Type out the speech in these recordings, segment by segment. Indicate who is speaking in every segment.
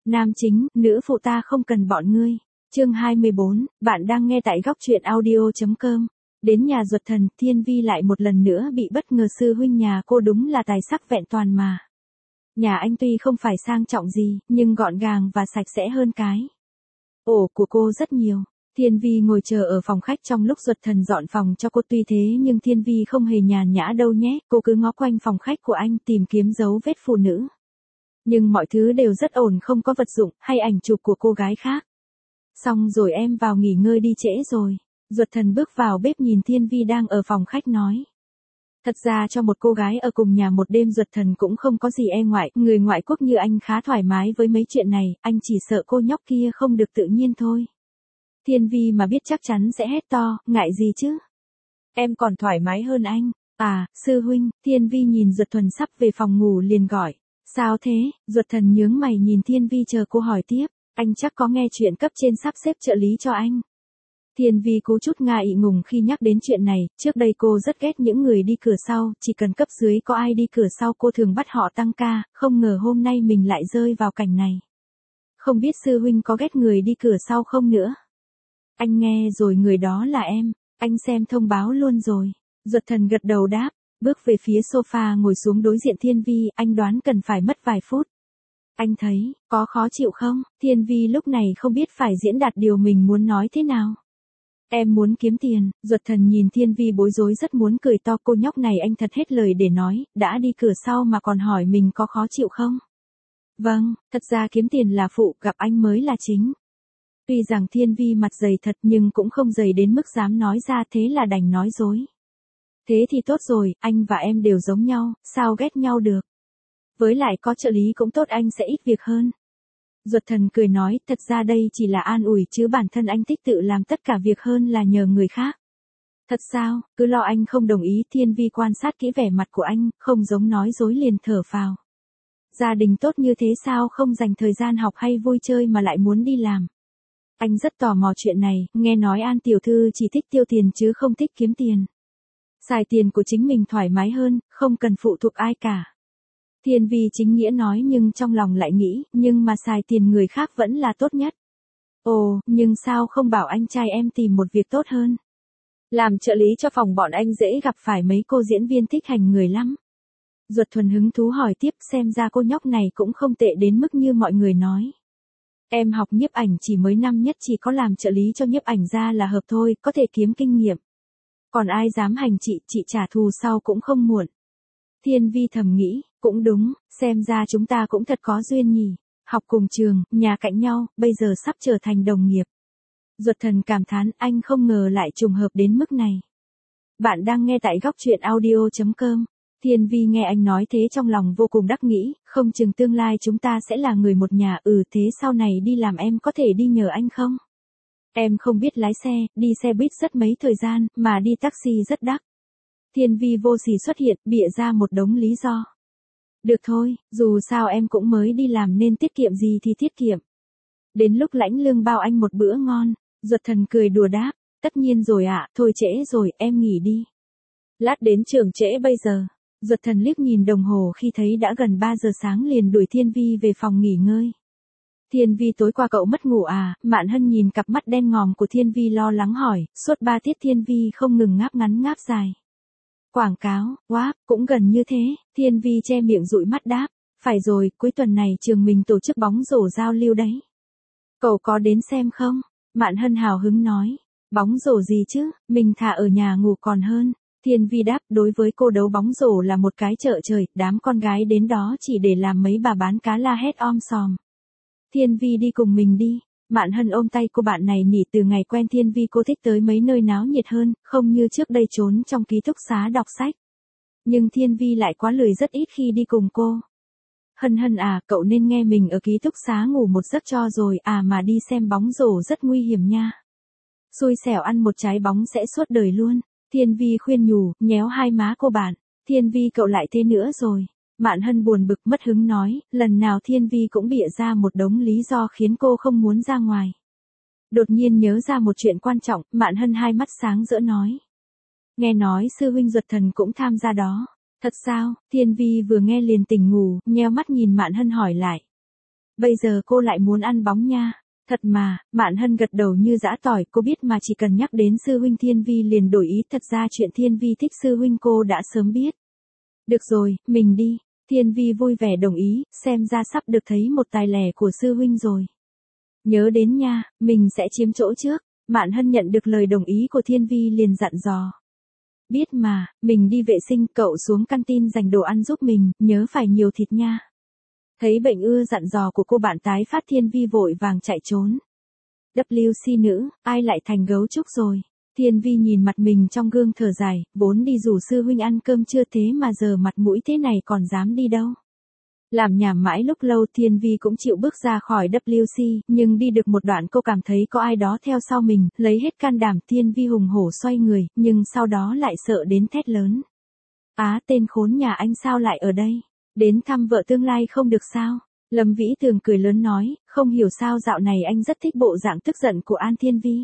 Speaker 1: Nam chính, nữ phụ ta không cần bọn ngươi. Chương 24, bạn đang nghe tại góc truyện audio.com. Đến nhà Duật Thần, Thiên Vi lại một lần nữa bị bất ngờ sư huynh nhà cô đúng là tài sắc vẹn toàn mà. Nhà anh tuy không phải sang trọng gì, nhưng gọn gàng và sạch sẽ hơn cái ổ của cô rất nhiều. Thiên Vi ngồi chờ ở phòng khách trong lúc Duật Thần dọn phòng cho cô, tuy thế nhưng Thiên Vi không hề nhàn nhã đâu nhé, cô cứ ngó quanh phòng khách của anh tìm kiếm dấu vết phụ nữ. Nhưng mọi thứ đều rất ổn, không có vật dụng hay ảnh chụp của cô gái khác. Xong rồi, em vào nghỉ ngơi đi, trễ rồi. Duật Thần bước vào bếp nhìn Thiên Vi đang ở phòng khách nói. Thật ra cho một cô gái ở cùng nhà một đêm, Duật Thần cũng không có gì e ngại, người ngoại quốc như anh khá thoải mái với mấy chuyện này, anh chỉ sợ cô nhóc kia không được tự nhiên thôi. Thiên Vi mà biết chắc chắn sẽ hét to, ngại gì chứ? Em còn thoải mái hơn anh. À, sư huynh. Thiên Vi nhìn Duật Thần sắp về phòng ngủ liền gọi. Sao thế? Duật Thần nhướng mày nhìn Thiên Vi chờ cô hỏi tiếp. Anh chắc có nghe chuyện cấp trên sắp xếp trợ lý cho anh. Thiên Vi có chút ngại ngùng khi nhắc đến chuyện này, trước đây cô rất ghét những người đi cửa sau, chỉ cần cấp dưới có ai đi cửa sau cô thường bắt họ tăng ca, không ngờ hôm nay mình lại rơi vào cảnh này. Không biết sư huynh có ghét người đi cửa sau không nữa? Anh nghe rồi, người đó là em, anh xem thông báo luôn rồi. Duật Thần gật đầu đáp, bước về phía sofa ngồi xuống đối diện Thiên Vi, anh đoán cần phải mất vài phút. Anh thấy, có khó chịu không? Thiên Vi lúc này không biết phải diễn đạt điều mình muốn nói thế nào. Em muốn kiếm tiền. Duật Thần nhìn Thiên Vi bối rối rất muốn cười to, cô nhóc này anh thật hết lời để nói, đã đi cửa sau mà còn hỏi mình có khó chịu không? Vâng, thật ra kiếm tiền là phụ, gặp anh mới là chính. Tuy rằng Thiên Vi mặt dày thật nhưng cũng không dày đến mức dám nói ra, thế là đành nói dối. Thế thì tốt rồi, anh và em đều giống nhau, sao ghét nhau được? Với lại có trợ lý cũng tốt, anh sẽ ít việc hơn. Duật Thần cười nói, thật ra đây chỉ là an ủi chứ bản thân anh thích tự làm tất cả việc hơn là nhờ người khác. Thật sao, cứ lo anh không đồng ý. Thiên Vi quan sát kỹ vẻ mặt của anh, không giống nói dối liền thở phào. Gia đình tốt như thế sao không dành thời gian học hay vui chơi mà lại muốn đi làm? Anh rất tò mò chuyện này, nghe nói An tiểu thư chỉ thích tiêu tiền chứ không thích kiếm tiền. Xài tiền của chính mình thoải mái hơn, không cần phụ thuộc ai cả. Thiên Vi chính nghĩa nói nhưng trong lòng lại nghĩ, nhưng mà xài tiền người khác vẫn là tốt nhất. Ồ, nhưng sao không bảo anh trai em tìm một việc tốt hơn? Làm trợ lý cho phòng bọn anh dễ gặp phải mấy cô diễn viên thích hành người lắm. Duật Thuần hứng thú hỏi tiếp, xem ra cô nhóc này cũng không tệ đến mức như mọi người nói. Em học nhiếp ảnh chỉ mới năm nhất, chỉ có làm trợ lý cho nhiếp ảnh ra là hợp thôi, có thể kiếm kinh nghiệm. Còn ai dám hành chị trả thù sau cũng không muộn. Thiên Vi thầm nghĩ, cũng đúng, xem ra chúng ta cũng thật có duyên nhỉ. Học cùng trường, nhà cạnh nhau, bây giờ sắp trở thành đồng nghiệp. Duật Thần cảm thán, anh không ngờ lại trùng hợp đến mức này. Bạn đang nghe tại góc truyện audio.com. Thiên Vi nghe anh nói thế trong lòng vô cùng đắc nghĩ, không chừng tương lai chúng ta sẽ là người một nhà. Thế sau này đi làm em có thể đi nhờ anh không? Em không biết lái xe, đi xe buýt rất mấy thời gian, mà đi taxi rất đắt. Thiên Vi vô sỉ xuất hiện, bịa ra một đống lý do. Được thôi, dù sao em cũng mới đi làm nên tiết kiệm gì thì tiết kiệm. Đến lúc lãnh lương bao anh một bữa ngon. Duật Thần cười đùa đáp, tất nhiên rồi ạ, thôi trễ rồi, em nghỉ đi. Lát đến trường trễ bây giờ. Duật Thần liếc nhìn đồng hồ khi thấy đã gần 3 giờ sáng liền đuổi Thiên Vi về phòng nghỉ ngơi. Thiên Vi, tối qua cậu mất ngủ à? Mạn Hân nhìn cặp mắt đen ngòm của Thiên Vi lo lắng hỏi, suốt 3 tiết Thiên Vi không ngừng ngáp ngắn ngáp dài. Quảng cáo, wow, cũng gần như thế. Thiên Vi che miệng dụi mắt đáp, phải rồi, cuối tuần này trường mình tổ chức bóng rổ giao lưu đấy. Cậu có đến xem không? Mạn Hân hào hứng nói, bóng rổ gì chứ, mình thà ở nhà ngủ còn hơn. Thiên Vi đáp, đối với cô đấu bóng rổ là một cái chợ trời, đám con gái đến đó chỉ để làm mấy bà bán cá la hét om sòm. Thiên Vi đi cùng mình đi. Mạn Hân ôm tay cô bạn này nỉ, từ ngày quen Thiên Vi cô thích tới mấy nơi náo nhiệt hơn, không như trước đây trốn trong ký túc xá đọc sách. Nhưng Thiên Vi lại quá lười, rất ít khi đi cùng cô. Hân à, cậu nên nghe mình ở ký túc xá ngủ một giấc cho rồi, mà đi xem bóng rổ rất nguy hiểm nha. Xui xẻo ăn một trái bóng sẽ suốt đời luôn. Thiên Vi khuyên nhủ, nhéo hai má cô bạn. Thiên Vi, cậu lại thế nữa rồi. Mạn Hân buồn bực mất hứng nói, lần nào Thiên Vi cũng bịa ra một đống lý do khiến cô không muốn ra ngoài. Đột nhiên nhớ ra một chuyện quan trọng, Mạn Hân hai mắt sáng rỡ nói. Nghe nói sư huynh Duật Thần cũng tham gia đó. Thật sao? Thiên Vi vừa nghe liền tỉnh ngủ, nheo mắt nhìn Mạn Hân hỏi lại. Bây giờ cô lại muốn ăn bóng nha. Thật mà, Mạn Hân gật đầu như giã tỏi, cô biết mà chỉ cần nhắc đến sư huynh Thiên Vi liền đổi ý, thật ra chuyện Thiên Vi thích sư huynh cô đã sớm biết. Được rồi, mình đi. Thiên Vi vui vẻ đồng ý, xem ra sắp được thấy một tài lẻ của sư huynh rồi. Nhớ đến nha, mình sẽ chiếm chỗ trước. Mạn Hân nhận được lời đồng ý của Thiên Vi liền dặn dò. Biết mà, mình đi vệ sinh, cậu xuống canteen dành đồ ăn giúp mình, nhớ phải nhiều thịt nha. Thấy bệnh ưa dặn dò của cô bạn tái phát, Thiên Vi vội vàng chạy trốn. WC nữ, ai lại thành gấu trúc rồi. Thiên Vi nhìn mặt mình trong gương thở dài, vốn đi rủ sư huynh ăn cơm trưa thế mà giờ mặt mũi thế này còn dám đi đâu. Làm nhảm mãi lúc lâu Thiên Vi cũng chịu bước ra khỏi WC, nhưng đi được một đoạn cô cảm thấy có ai đó theo sau mình, lấy hết can đảm Thiên Vi hùng hổ xoay người, nhưng sau đó lại sợ đến thét lớn. Tên khốn nhà anh sao lại ở đây? Đến thăm vợ tương lai không được sao? Lâm Vĩ Tường cười lớn nói, không hiểu sao dạo này anh rất thích bộ dạng tức giận của An Thiên Vi.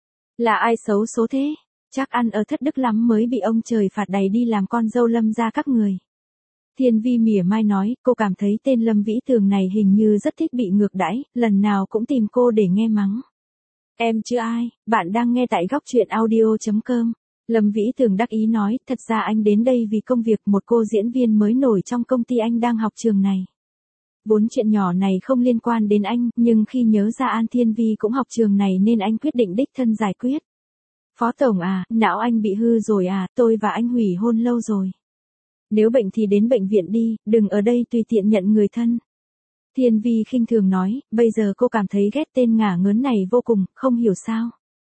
Speaker 1: Là ai xấu số thế? Chắc ăn ở thất đức lắm mới bị ông trời phạt đày đi làm con dâu Lâm gia các người. Thiên Vi mỉa mai nói, cô cảm thấy tên Lâm Vĩ Tường này hình như rất thích bị ngược đãi, lần nào cũng tìm cô để nghe mắng. Em chứ ai, bạn đang nghe tại góc truyện audio.com. Lâm Vĩ Tường đắc ý nói, thật ra anh đến đây vì công việc, một cô diễn viên mới nổi trong công ty anh đang học trường này. Vốn chuyện nhỏ này không liên quan đến anh, nhưng khi nhớ ra An Thiên Vi cũng học trường này nên anh quyết định đích thân giải quyết. Phó Tổng à, não anh bị hư rồi à, tôi và anh hủy hôn lâu rồi. Nếu bệnh thì đến bệnh viện đi, đừng ở đây tùy tiện nhận người thân. Thiên Vi khinh thường nói, bây giờ cô cảm thấy ghét tên ngả ngớn này vô cùng, không hiểu sao.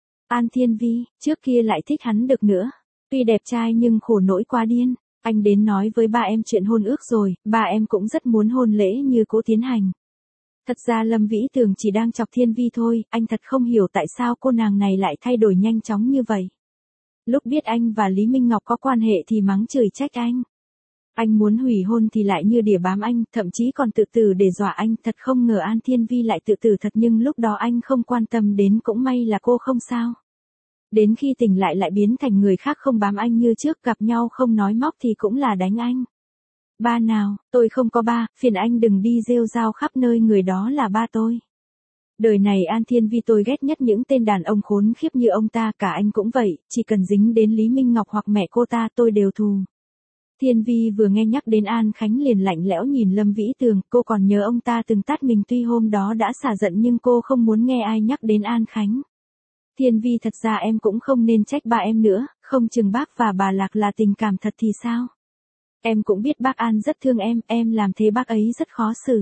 Speaker 1: An Thiên Vi, trước kia lại thích hắn được nữa. Tuy đẹp trai nhưng khổ nỗi quá điên. Anh đến nói với ba em chuyện hôn ước rồi, ba em cũng rất muốn hôn lễ như Cố tiến hành. Thật ra Lâm Vĩ Tường chỉ đang chọc Thiên Vi thôi, anh thật không hiểu tại sao cô nàng này lại thay đổi nhanh chóng như vậy. Lúc biết anh và Lý Minh Ngọc có quan hệ thì mắng chửi trách anh. Anh muốn hủy hôn thì lại như đỉa bám anh, thậm chí còn tự tử để dọa anh, thật không ngờ An Thiên Vi lại tự tử thật, nhưng lúc đó anh không quan tâm đến, cũng may là cô không sao. Đến khi tỉnh lại biến thành người khác, không bám anh như trước, gặp nhau không nói móc thì cũng là đánh anh. Ba nào, tôi không có ba, phiền anh đừng đi rêu rao khắp nơi, người đó là ba tôi. Đời này An Thiên Vi tôi ghét nhất những tên đàn ông khốn khiếp như ông ta, cả anh cũng vậy, chỉ cần dính đến Lý Minh Ngọc hoặc mẹ cô ta tôi đều thù. Thiên Vi vừa nghe nhắc đến An Khánh liền lạnh lẽo nhìn Lâm Vĩ Tường, cô còn nhớ ông ta từng tát mình, tuy hôm đó đã xả giận nhưng cô không muốn nghe ai nhắc đến An Khánh. Thiên Vi, thật ra em cũng không nên trách ba em nữa, không chừng bác và bà Lạc là tình cảm thật thì sao? Em cũng biết bác An rất thương em làm thế bác ấy rất khó xử.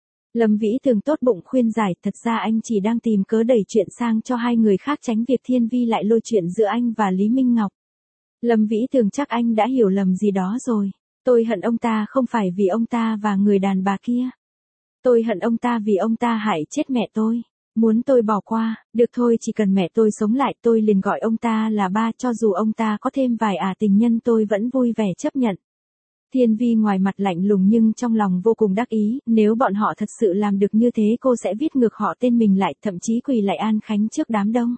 Speaker 1: Lâm Vĩ Tường tốt bụng khuyên giải, thật ra anh chỉ đang tìm cớ đẩy chuyện sang cho hai người khác, tránh việc Thiên Vi lại lôi chuyện giữa anh và Lý Minh Ngọc. Lâm Vĩ Tường, chắc anh đã hiểu lầm gì đó rồi. Tôi hận ông ta không phải vì ông ta và người đàn bà kia. Tôi hận ông ta vì ông ta hại chết mẹ tôi. Muốn tôi bỏ qua, được thôi, chỉ cần mẹ tôi sống lại tôi liền gọi ông ta là ba, cho dù ông ta có thêm vài tình nhân tôi vẫn vui vẻ chấp nhận. Thiên Vi ngoài mặt lạnh lùng nhưng trong lòng vô cùng đắc ý, nếu bọn họ thật sự làm được như thế cô sẽ viết ngược họ tên mình lại, thậm chí quỳ lại An Khánh trước đám đông.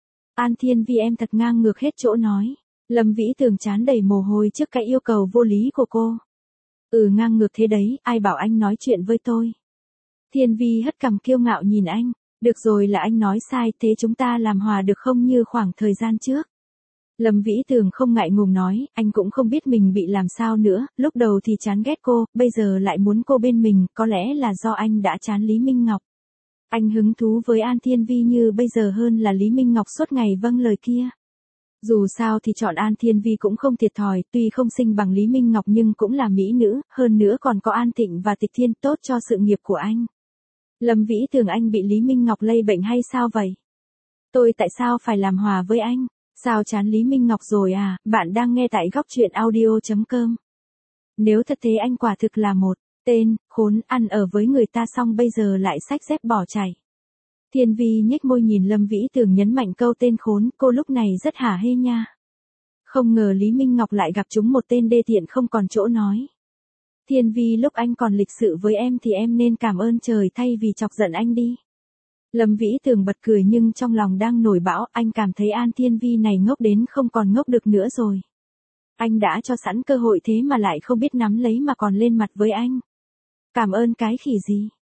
Speaker 1: An Thiên Vi em thật ngang ngược hết chỗ nói. Lâm Vĩ Tường trán đầy mồ hôi trước cái yêu cầu vô lý của cô. Ngang ngược thế đấy, ai bảo anh nói chuyện với tôi. Thiên Vi hất cằm kiêu ngạo nhìn anh. Được rồi, là anh nói sai, thế chúng ta làm hòa được không như khoảng thời gian trước. Lâm Vĩ Tường không ngại ngùng nói, anh cũng không biết mình bị làm sao nữa, lúc đầu thì chán ghét cô, bây giờ lại muốn cô bên mình, có lẽ là do anh đã chán Lý Minh Ngọc. Anh hứng thú với An Thiên Vi như bây giờ hơn là Lý Minh Ngọc suốt ngày vâng lời kia. Dù sao thì chọn An Thiên Vi cũng không thiệt thòi, tuy không xinh bằng Lý Minh Ngọc nhưng cũng là mỹ nữ, hơn nữa còn có An Thịnh và Tịch Thiên, tốt cho sự nghiệp của anh. Lâm Vĩ Tường, anh bị Lý Minh Ngọc lây bệnh hay sao vậy? Tôi tại sao phải làm hòa với anh? Sao chán Lý Minh Ngọc rồi à? Bạn đang nghe tại góc truyện audio.com. Nếu thật thế anh quả thực là một tên khốn, ăn ở với người ta xong bây giờ lại xách dép bỏ chạy. Thiên Vi nhếch môi nhìn Lâm Vĩ Tường nhấn mạnh câu tên khốn, cô lúc này rất hả hê nha. Không ngờ Lý Minh Ngọc lại gặp chúng một tên đê tiện không còn chỗ nói. Thiên Vi, lúc anh còn lịch sự với em thì em nên cảm ơn trời thay vì chọc giận anh đi. Lâm Vĩ Tường bật cười nhưng trong lòng đang nổi bão, anh cảm thấy An Thiên Vi này ngốc đến không còn ngốc được nữa rồi. Anh đã cho sẵn cơ hội thế mà lại không biết nắm lấy mà còn lên mặt với anh. Cảm ơn cái khỉ gì?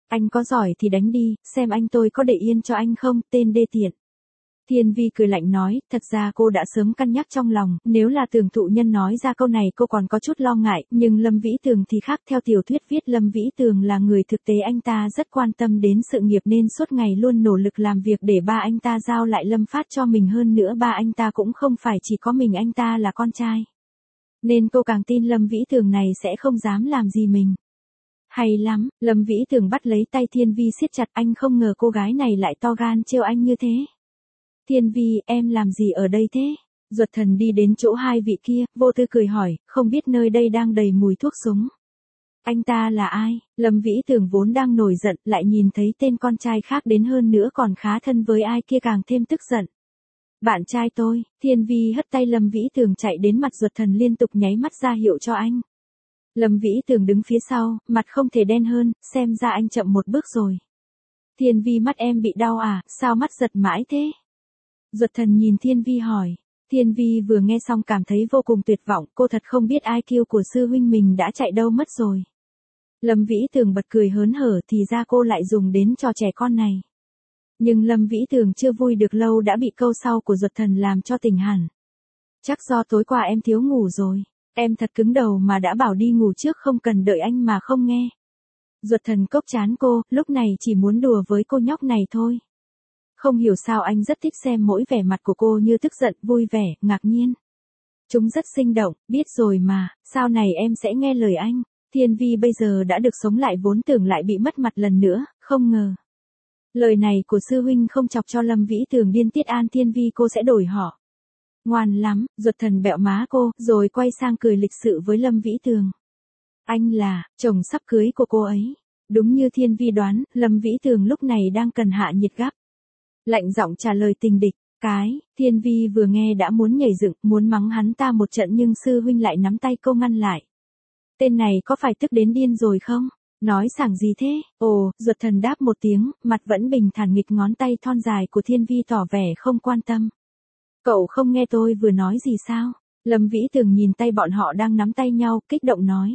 Speaker 1: Anh có giỏi thì đánh đi, xem anh tôi có để yên cho anh không, tên đê tiện. Thiên Vi cười lạnh nói, thật ra cô đã sớm cân nhắc trong lòng, nếu là Tường thụ nhân nói ra câu này cô còn có chút lo ngại, nhưng Lâm Vĩ Tường thì khác, theo tiểu thuyết viết Lâm Vĩ Tường là người thực tế, anh ta rất quan tâm đến sự nghiệp nên suốt ngày luôn nỗ lực làm việc để ba anh ta giao lại Lâm Phát cho mình, hơn nữa ba anh ta cũng không phải chỉ có mình anh ta là con trai. Nên cô càng tin Lâm Vĩ Tường này sẽ không dám làm gì mình. Hay lắm, Lâm Vĩ Tường bắt lấy tay Thiên Vi siết chặt, anh không ngờ cô gái này lại to gan trêu anh như thế. Thiên Vi, em làm gì ở đây thế? Duật Thần đi đến chỗ hai vị kia, vô tư cười hỏi, không biết nơi đây đang đầy mùi thuốc súng. Anh ta là ai? Lâm Vĩ Tường vốn đang nổi giận, lại nhìn thấy tên con trai khác đến hơn nữa còn khá thân với ai kia càng thêm tức giận. Bạn trai tôi. Thiên Vi hất tay Lâm Vĩ Tường chạy đến mặt Duật Thần liên tục nháy mắt ra hiệu cho anh. Lâm Vĩ Tường đứng phía sau, mặt không thể đen hơn, xem ra anh chậm một bước rồi. Thiên Vi, mắt em bị đau à, sao mắt giật mãi thế? Duật Thần nhìn Thiên Vi hỏi. Thiên Vi vừa nghe xong cảm thấy vô cùng tuyệt vọng, cô thật không biết IQ của sư huynh mình đã chạy đâu mất rồi. Lâm Vĩ Tường bật cười hớn hở, thì ra cô lại dùng đến trò trẻ con này. Nhưng Lâm Vĩ Tường chưa vui được lâu đã bị câu sau của Duật Thần làm cho tỉnh hẳn. Chắc do tối qua em thiếu ngủ rồi. Em thật cứng đầu mà đã bảo đi ngủ trước không cần đợi anh mà không nghe. Duật Thần cốc chán cô, lúc này chỉ muốn đùa với cô nhóc này thôi. Không hiểu sao anh rất thích xem mỗi vẻ mặt của cô như tức giận, vui vẻ, ngạc nhiên. Chúng rất sinh động, biết rồi mà, sau này em sẽ nghe lời anh. Thiên Vi bây giờ đã được sống lại vốn tưởng lại bị mất mặt lần nữa, không ngờ. Lời này của sư huynh không chọc cho Lâm Vĩ Tường điên tiết, an Thiên Vi cô sẽ đổi họ. Ngoan lắm, Duật Thần bẹo má cô, rồi quay sang cười lịch sự với Lâm Vĩ Tường. Anh là chồng sắp cưới của cô ấy. Đúng như Thiên Vi đoán, Lâm Vĩ Tường lúc này đang cần hạ nhiệt gắp. Lạnh giọng trả lời tình địch. Thiên Vi vừa nghe đã muốn nhảy dựng, muốn mắng hắn ta một trận nhưng sư huynh lại nắm tay cô ngăn lại. Tên này có phải tức đến điên rồi không? Nói sảng gì thế? Ồ, Duật Thần đáp một tiếng, mặt vẫn bình thản, nghịch ngón tay thon dài của Thiên Vi tỏ vẻ không quan tâm. Cậu không nghe tôi vừa nói gì sao? Lâm Vĩ Tường nhìn tay bọn họ đang nắm tay nhau, kích động nói.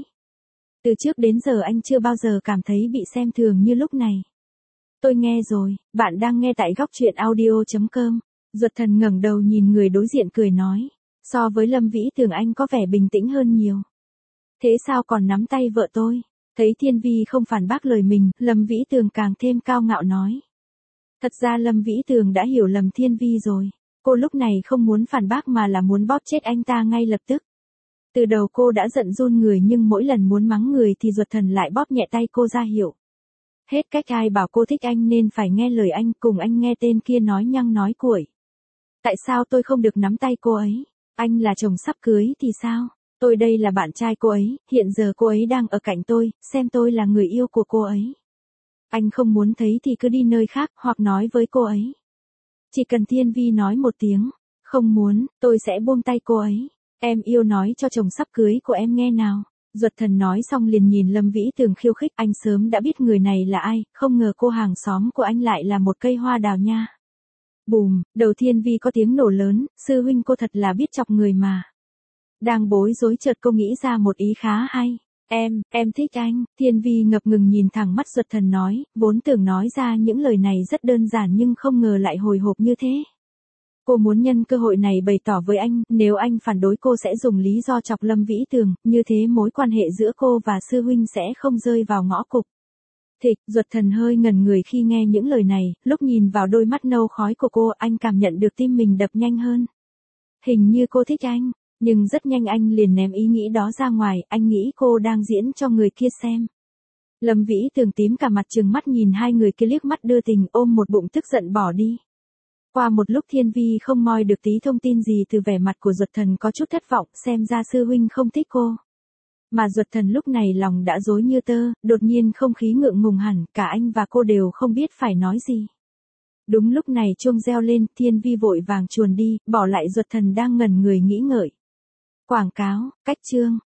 Speaker 1: Từ trước đến giờ anh chưa bao giờ cảm thấy bị xem thường như lúc này. Tôi nghe rồi, bạn đang nghe tại góc truyện audio.com. Duật Thần ngẩng đầu nhìn người đối diện cười nói. So với Lâm Vĩ Tường anh có vẻ bình tĩnh hơn nhiều. Thế sao còn nắm tay vợ tôi? Thấy Thiên Vi không phản bác lời mình, Lâm Vĩ Tường càng thêm cao ngạo nói. Thật ra Lâm Vĩ Tường đã hiểu lầm Thiên Vi rồi. Cô lúc này không muốn phản bác mà là muốn bóp chết anh ta ngay lập tức. Từ đầu cô đã giận run người nhưng mỗi lần muốn mắng người thì Duật Thần lại bóp nhẹ tay cô ra hiệu. Hết cách, ai bảo cô thích anh nên phải nghe lời anh, cùng anh nghe tên kia nói nhăng nói cuội. Tại sao tôi không được nắm tay cô ấy? Anh là chồng sắp cưới thì sao? Tôi đây là bạn trai cô ấy, hiện giờ cô ấy đang ở cạnh tôi, xem tôi là người yêu của cô ấy. Anh không muốn thấy thì cứ đi nơi khác hoặc nói với cô ấy. Chỉ cần Thiên Vi nói một tiếng, không muốn, tôi sẽ buông tay cô ấy. Em yêu nói cho chồng sắp cưới của em nghe nào. Duật Thần nói xong liền nhìn Lâm Vĩ Tường khiêu khích, anh sớm đã biết người này là ai, không ngờ cô hàng xóm của anh lại là một cây hoa đào nha. Bùm, đầu Thiên Vi có tiếng nổ lớn, sư huynh cô thật là biết chọc người mà. Đang bối rối chợt cô nghĩ ra một ý khá hay. Em thích anh. Thiên Vi ngập ngừng nhìn thẳng mắt Duật Thần nói, vốn tưởng nói ra những lời này rất đơn giản nhưng không ngờ lại hồi hộp như thế. Cô muốn nhân cơ hội này bày tỏ với anh, nếu anh phản đối cô sẽ dùng lý do chọc Lâm Vĩ Tường, như thế mối quan hệ giữa cô và sư huynh sẽ không rơi vào ngõ cụt. Thịch, Duật Thần hơi ngẩn người khi nghe những lời này, lúc nhìn vào đôi mắt nâu khói của cô anh cảm nhận được tim mình đập nhanh hơn. Hình như cô thích anh. Nhưng rất nhanh anh liền ném ý nghĩ đó ra ngoài, anh nghĩ cô đang diễn cho người kia xem. Lâm Vĩ Tường tím cả mặt trừng mắt nhìn hai người kia liếc mắt đưa tình, ôm một bụng tức giận bỏ đi. Qua một lúc Thiên Vi không moi được tí thông tin gì từ vẻ mặt của Duật Thần, có chút thất vọng, xem ra sư huynh không thích cô. Mà Duật Thần lúc này lòng đã rối như tơ, đột nhiên không khí ngượng ngùng hẳn, cả anh và cô đều không biết phải nói gì. Đúng lúc này chuông reo lên, Thiên Vi vội vàng chuồn đi, bỏ lại Duật Thần đang ngẩn người nghĩ ngợi. Quảng cáo, cách chương.